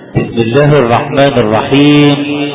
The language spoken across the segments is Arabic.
بسم الله الرحمن الرحيم.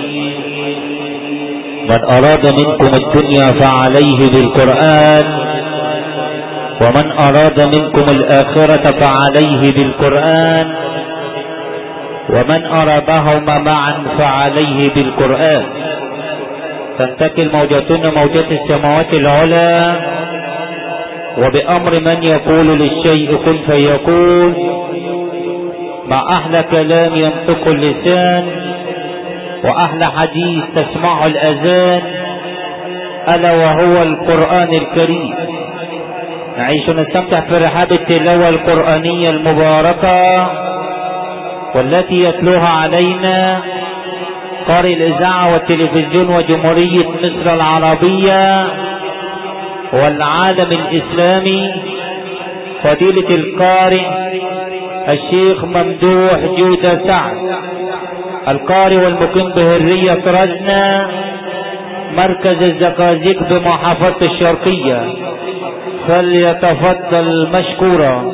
من أراد منكم الدنيا فعليه بالقرآن، ومن أراد منكم الآخرة فعليه بالقرآن، ومن أرادهما معا فعليه بالقرآن. تنتقل موجتنا موجة السماوات العلى، وبأمر من يقول للشيء كن فيكون، مع أحلى كلام ينطق اللسان، وأحلى حديث تسمع الأذان، ألا وهو القرآن الكريم. نعيش ونستمتع في رحاب التلاوة القرآنية المباركة، والتي يتلوها علينا قارئ الإذاعة والتلفزيون وجمهورية مصر العربية والعالم الإسلامي، فضيلة القارئ الشيخ ممدوح جودة سعد، القارئ والمقيم بهرية رزنة، مركز الزقازيق بمحافظة الشرقية، فليتفضل مشكورا.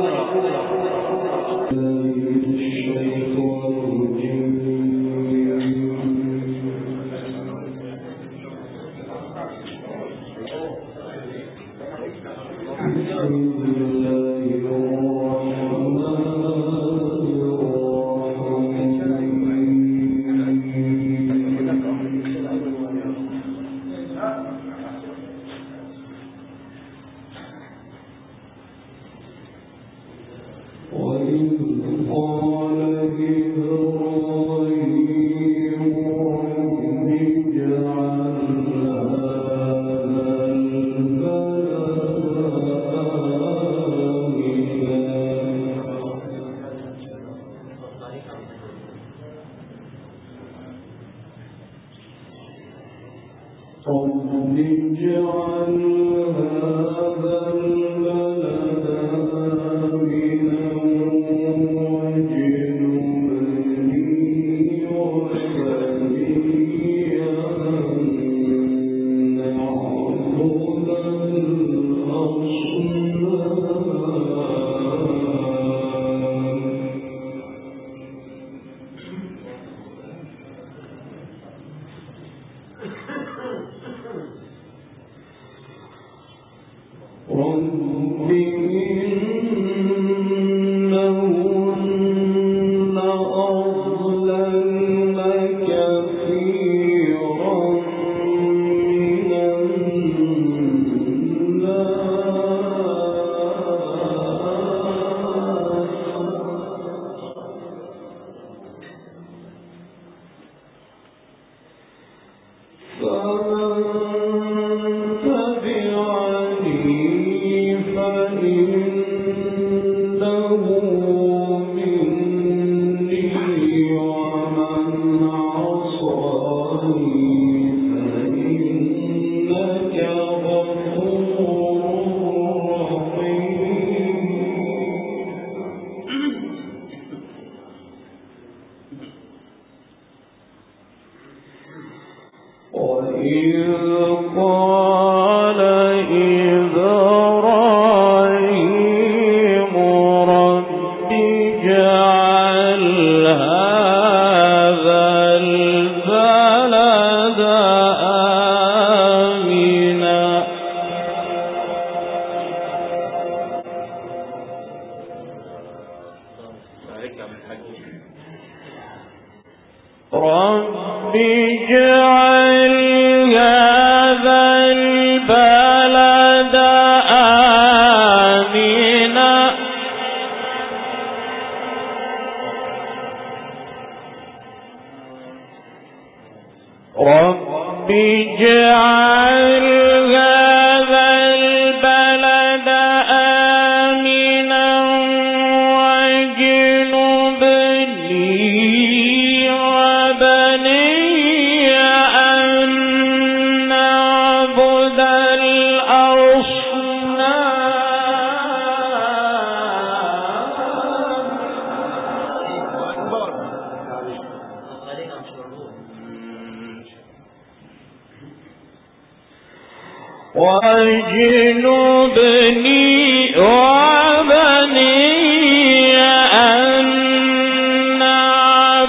وجنبني وبني أن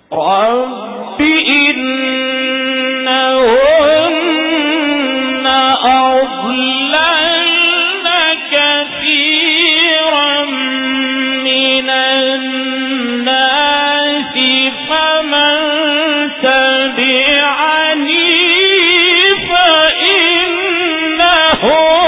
رب إنهن أضللن كثيرا من الناس فمن تبعني فإنه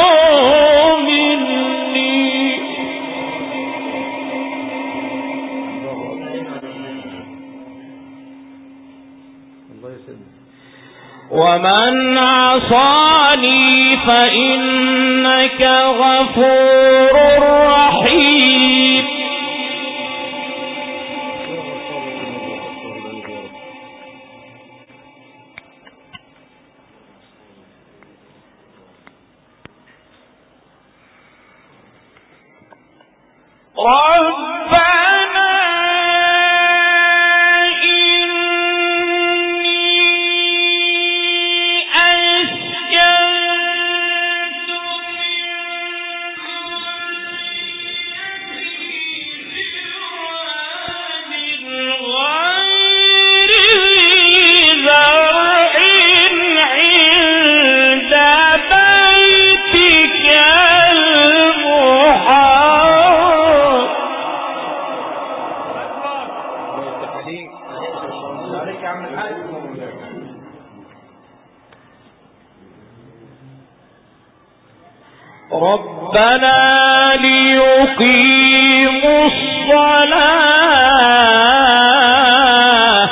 ومن عصاني فإنك غفور رحيم ربنا ليقيموا الصلاة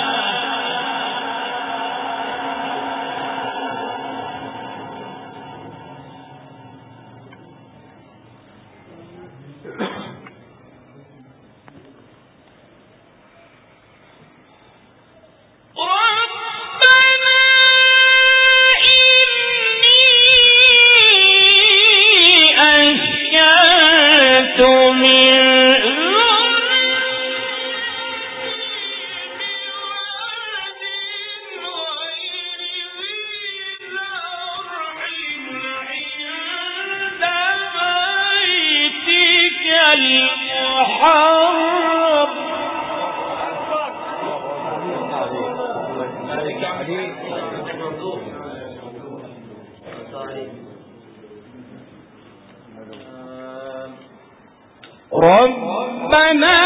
ربنا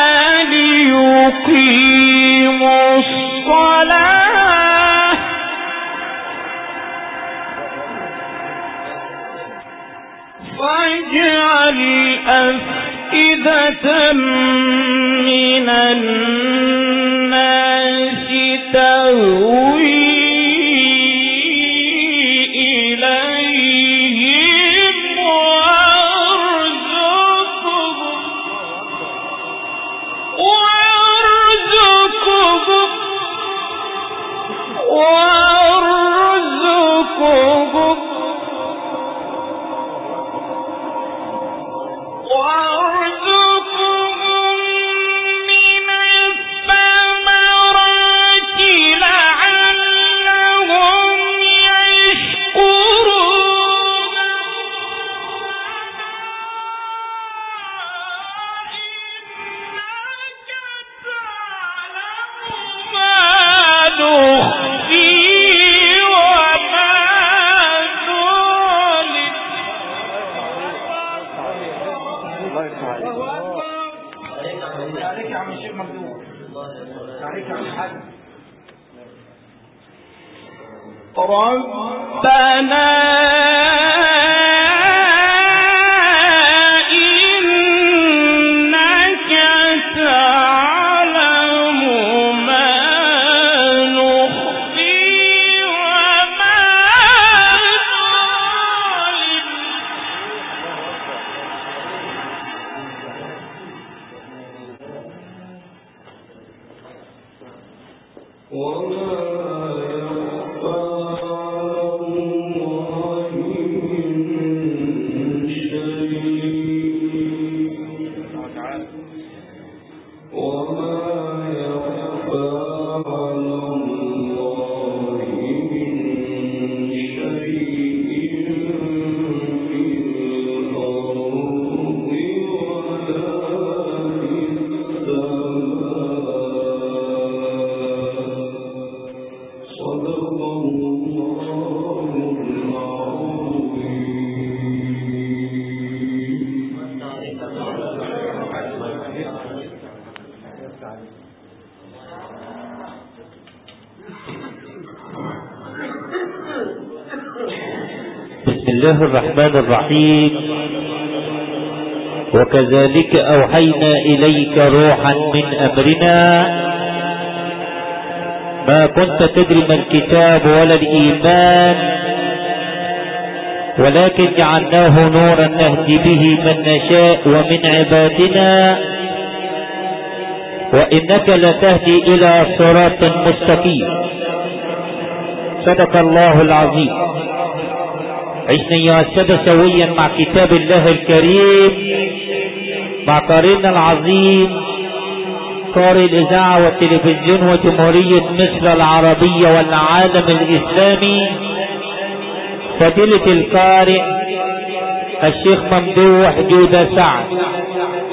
ليقيموا الصلاة فاجعل أفئدة من الناس تهوي ربنا إنك تعلم ما نخفي وما بسم الله الرحمن الرحيم. وكذلك أوحينا إليك روحا من أمرنا ما كنت تدري ما الكتاب ولا الإيمان ولكن جعلناه نورا نهدي به من نشاء ومن عبادنا وإنك لتهدي إلى صراط مستقيم. صدق الله العظيم. عشنا يا السادة سويا مع كتاب الله الكريم مع قارئنا العظيم قارئ الإذاعة والتلفزيون وجمهورية مصر العربية والعالم الإسلامي فضيلة القارئ الشيخ ممدوح جودة سعد